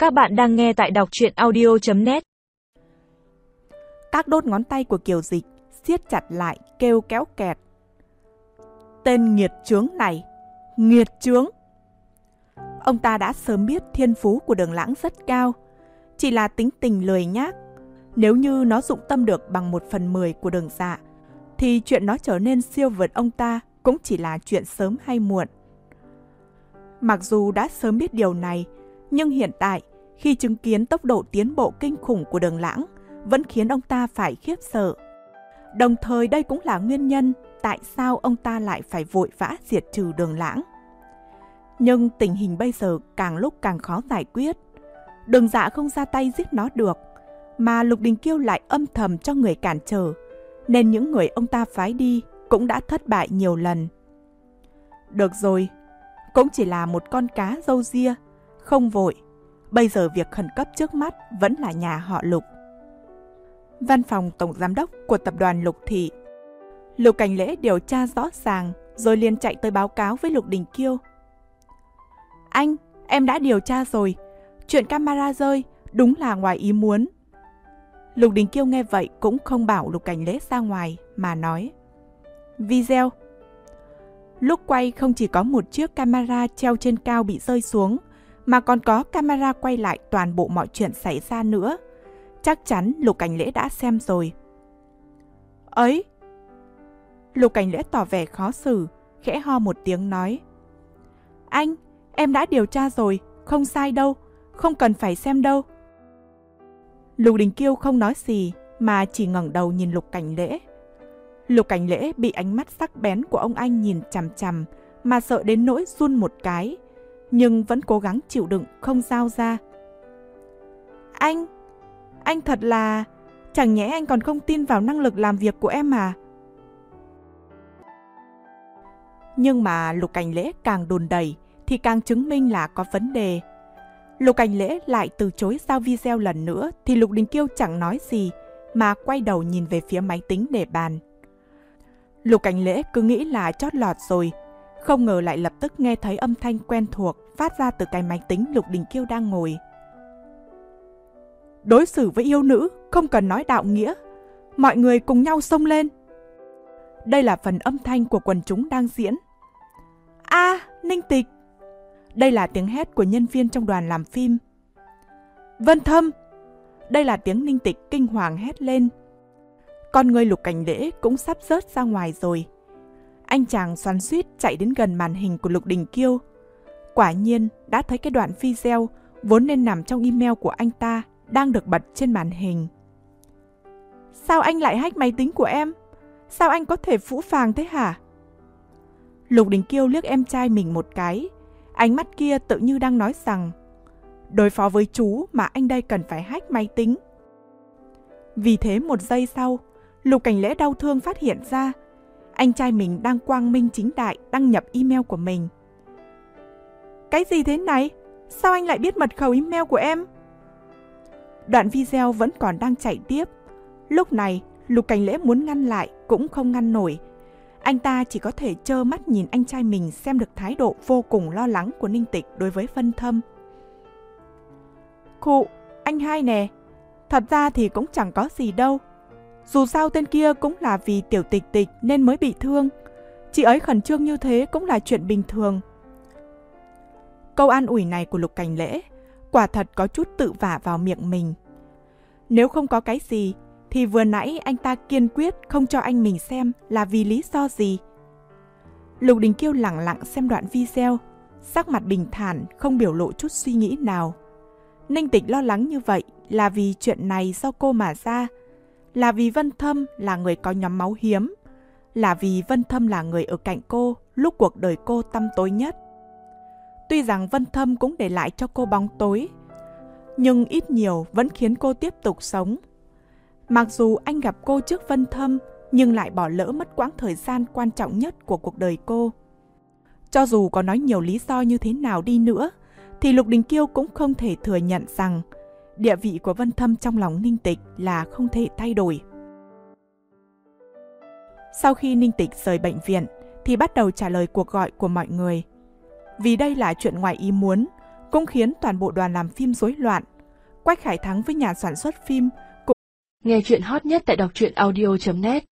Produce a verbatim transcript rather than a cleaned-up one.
Các bạn đang nghe tại đọc truyện audio chấm net. Các đốt ngón tay của Kiều Dịch siết chặt lại, kêu kéo kẹt. Tên nghiệt chướng này, nghiệt chướng! Ông ta đã sớm biết thiên phú của Đường Lãng rất cao, chỉ là tính tình lười nhác. Nếu như nó dụng tâm được bằng một phần mười của Đường Dạ, thì chuyện nó trở nên siêu vượt ông ta cũng chỉ là chuyện sớm hay muộn. Mặc dù đã sớm biết điều này, nhưng hiện tại, khi chứng kiến tốc độ tiến bộ kinh khủng của Đường Lãng, vẫn khiến ông ta phải khiếp sợ. Đồng thời đây cũng là nguyên nhân tại sao ông ta lại phải vội vã diệt trừ Đường Lãng. Nhưng tình hình bây giờ càng lúc càng khó giải quyết. Đường Dạ không ra tay giết nó được, mà Lục Đình Kiêu lại âm thầm cho người cản trở, nên những người ông ta phái đi cũng đã thất bại nhiều lần. Được rồi, cũng chỉ là một con cá râu ria, không vội. Bây giờ việc khẩn cấp trước mắt vẫn là nhà họ Lục. Văn phòng tổng giám đốc của tập đoàn Lục Thị. Lục Cảnh Lễ điều tra rõ ràng rồi liền chạy tới báo cáo với Lục Đình Kiêu. Anh, em đã điều tra rồi. Chuyện camera rơi đúng là ngoài ý muốn. Lục Đình Kiêu nghe vậy cũng không bảo Lục Cảnh Lễ ra ngoài mà nói. Video. Lúc quay không chỉ có một chiếc camera treo trên cao bị rơi xuống, mà còn có camera quay lại toàn bộ mọi chuyện xảy ra nữa. Chắc chắn Lục Cảnh Lễ đã xem rồi. Ấy! Lục Cảnh Lễ tỏ vẻ khó xử, khẽ ho một tiếng nói. Anh, em đã điều tra rồi, không sai đâu, không cần phải xem đâu. Lục Đình Kiêu không nói gì, mà chỉ ngẩng đầu nhìn Lục Cảnh Lễ. Lục Cảnh Lễ bị ánh mắt sắc bén của ông anh nhìn chằm chằm, mà sợ đến nỗi run một cái, nhưng vẫn cố gắng chịu đựng không giao ra. Anh, anh thật là... Chẳng nhẽ anh còn không tin vào năng lực làm việc của em à? Nhưng mà Lục Cảnh Lễ càng đùn đẩy thì càng chứng minh là có vấn đề. Lục Cảnh Lễ lại từ chối giao video lần nữa thì Lục Đình Kiêu chẳng nói gì mà quay đầu nhìn về phía máy tính để bàn. Lục Cảnh Lễ cứ nghĩ là chót lọt rồi, không ngờ lại lập tức nghe thấy âm thanh quen thuộc phát ra từ cái máy tính Lục Đình Kiêu đang ngồi. Đối xử với yêu nữ không cần nói đạo nghĩa, mọi người cùng nhau xông lên. Đây là phần âm thanh của quần chúng đang diễn. A, à, Ninh Tịch! Đây là tiếng hét của nhân viên trong đoàn làm phim. Vân Thâm! Đây là tiếng Ninh Tịch kinh hoàng hét lên. Con người Lục Cảnh Lễ cũng sắp rớt ra ngoài rồi. Anh chàng xoắn xuýt chạy đến gần màn hình của Lục Đình Kiêu. Quả nhiên đã thấy cái đoạn video vốn nên nằm trong email của anh ta đang được bật trên màn hình. Sao anh lại hack máy tính của em? Sao anh có thể phũ phàng thế hả? Lục Đình Kiêu liếc em trai mình một cái. Ánh mắt kia tự như đang nói rằng đối phó với chú mà anh đây cần phải hack máy tính. Vì thế một giây sau, Lục Cảnh Lễ đau thương phát hiện ra anh trai mình đang quang minh chính đại đăng nhập email của mình. Cái gì thế này? Sao anh lại biết mật khẩu email của em? Đoạn video vẫn còn đang chạy tiếp. Lúc này, Lục Cảnh Lễ muốn ngăn lại cũng không ngăn nổi. Anh ta chỉ có thể trơ mắt nhìn anh trai mình xem được thái độ vô cùng lo lắng của Ninh Tịch đối với Vân Thâm. Khụ, anh hai nè, thật ra thì cũng chẳng có gì đâu. Dù sao tên kia cũng là vì Tiểu Tịch Tịch nên mới bị thương. Chị ấy khẩn trương như thế cũng là chuyện bình thường. Câu an ủi này của Lục Cảnh Lễ quả thật có chút tự vả vào miệng mình. Nếu không có cái gì thì vừa nãy anh ta kiên quyết không cho anh mình xem là vì lý do gì. Lục Đình Kiêu lẳng lặng xem đoạn video, sắc mặt bình thản không biểu lộ chút suy nghĩ nào. Ninh Tịch lo lắng như vậy là vì chuyện này do cô mà ra, là vì Vân Thâm là người có nhóm máu hiếm, là vì Vân Thâm là người ở cạnh cô lúc cuộc đời cô tăm tối nhất. Tuy rằng Vân Thâm cũng để lại cho cô bóng tối, nhưng ít nhiều vẫn khiến cô tiếp tục sống. Mặc dù anh gặp cô trước Vân Thâm, nhưng lại bỏ lỡ mất quãng thời gian quan trọng nhất của cuộc đời cô. Cho dù có nói nhiều lý do như thế nào đi nữa, thì Lục Đình Kiêu cũng không thể thừa nhận rằng địa vị của Vân Thâm trong lòng Ninh Tịch là không thể thay đổi. Sau khi Ninh Tịch rời bệnh viện, thì bắt đầu trả lời cuộc gọi của mọi người. Vì đây là chuyện ngoài ý muốn, cũng khiến toàn bộ đoàn làm phim rối loạn. Quách Khải Thắng với nhà sản xuất phim Nghe chuyện hot nhất tại đọc truyện audio chấm net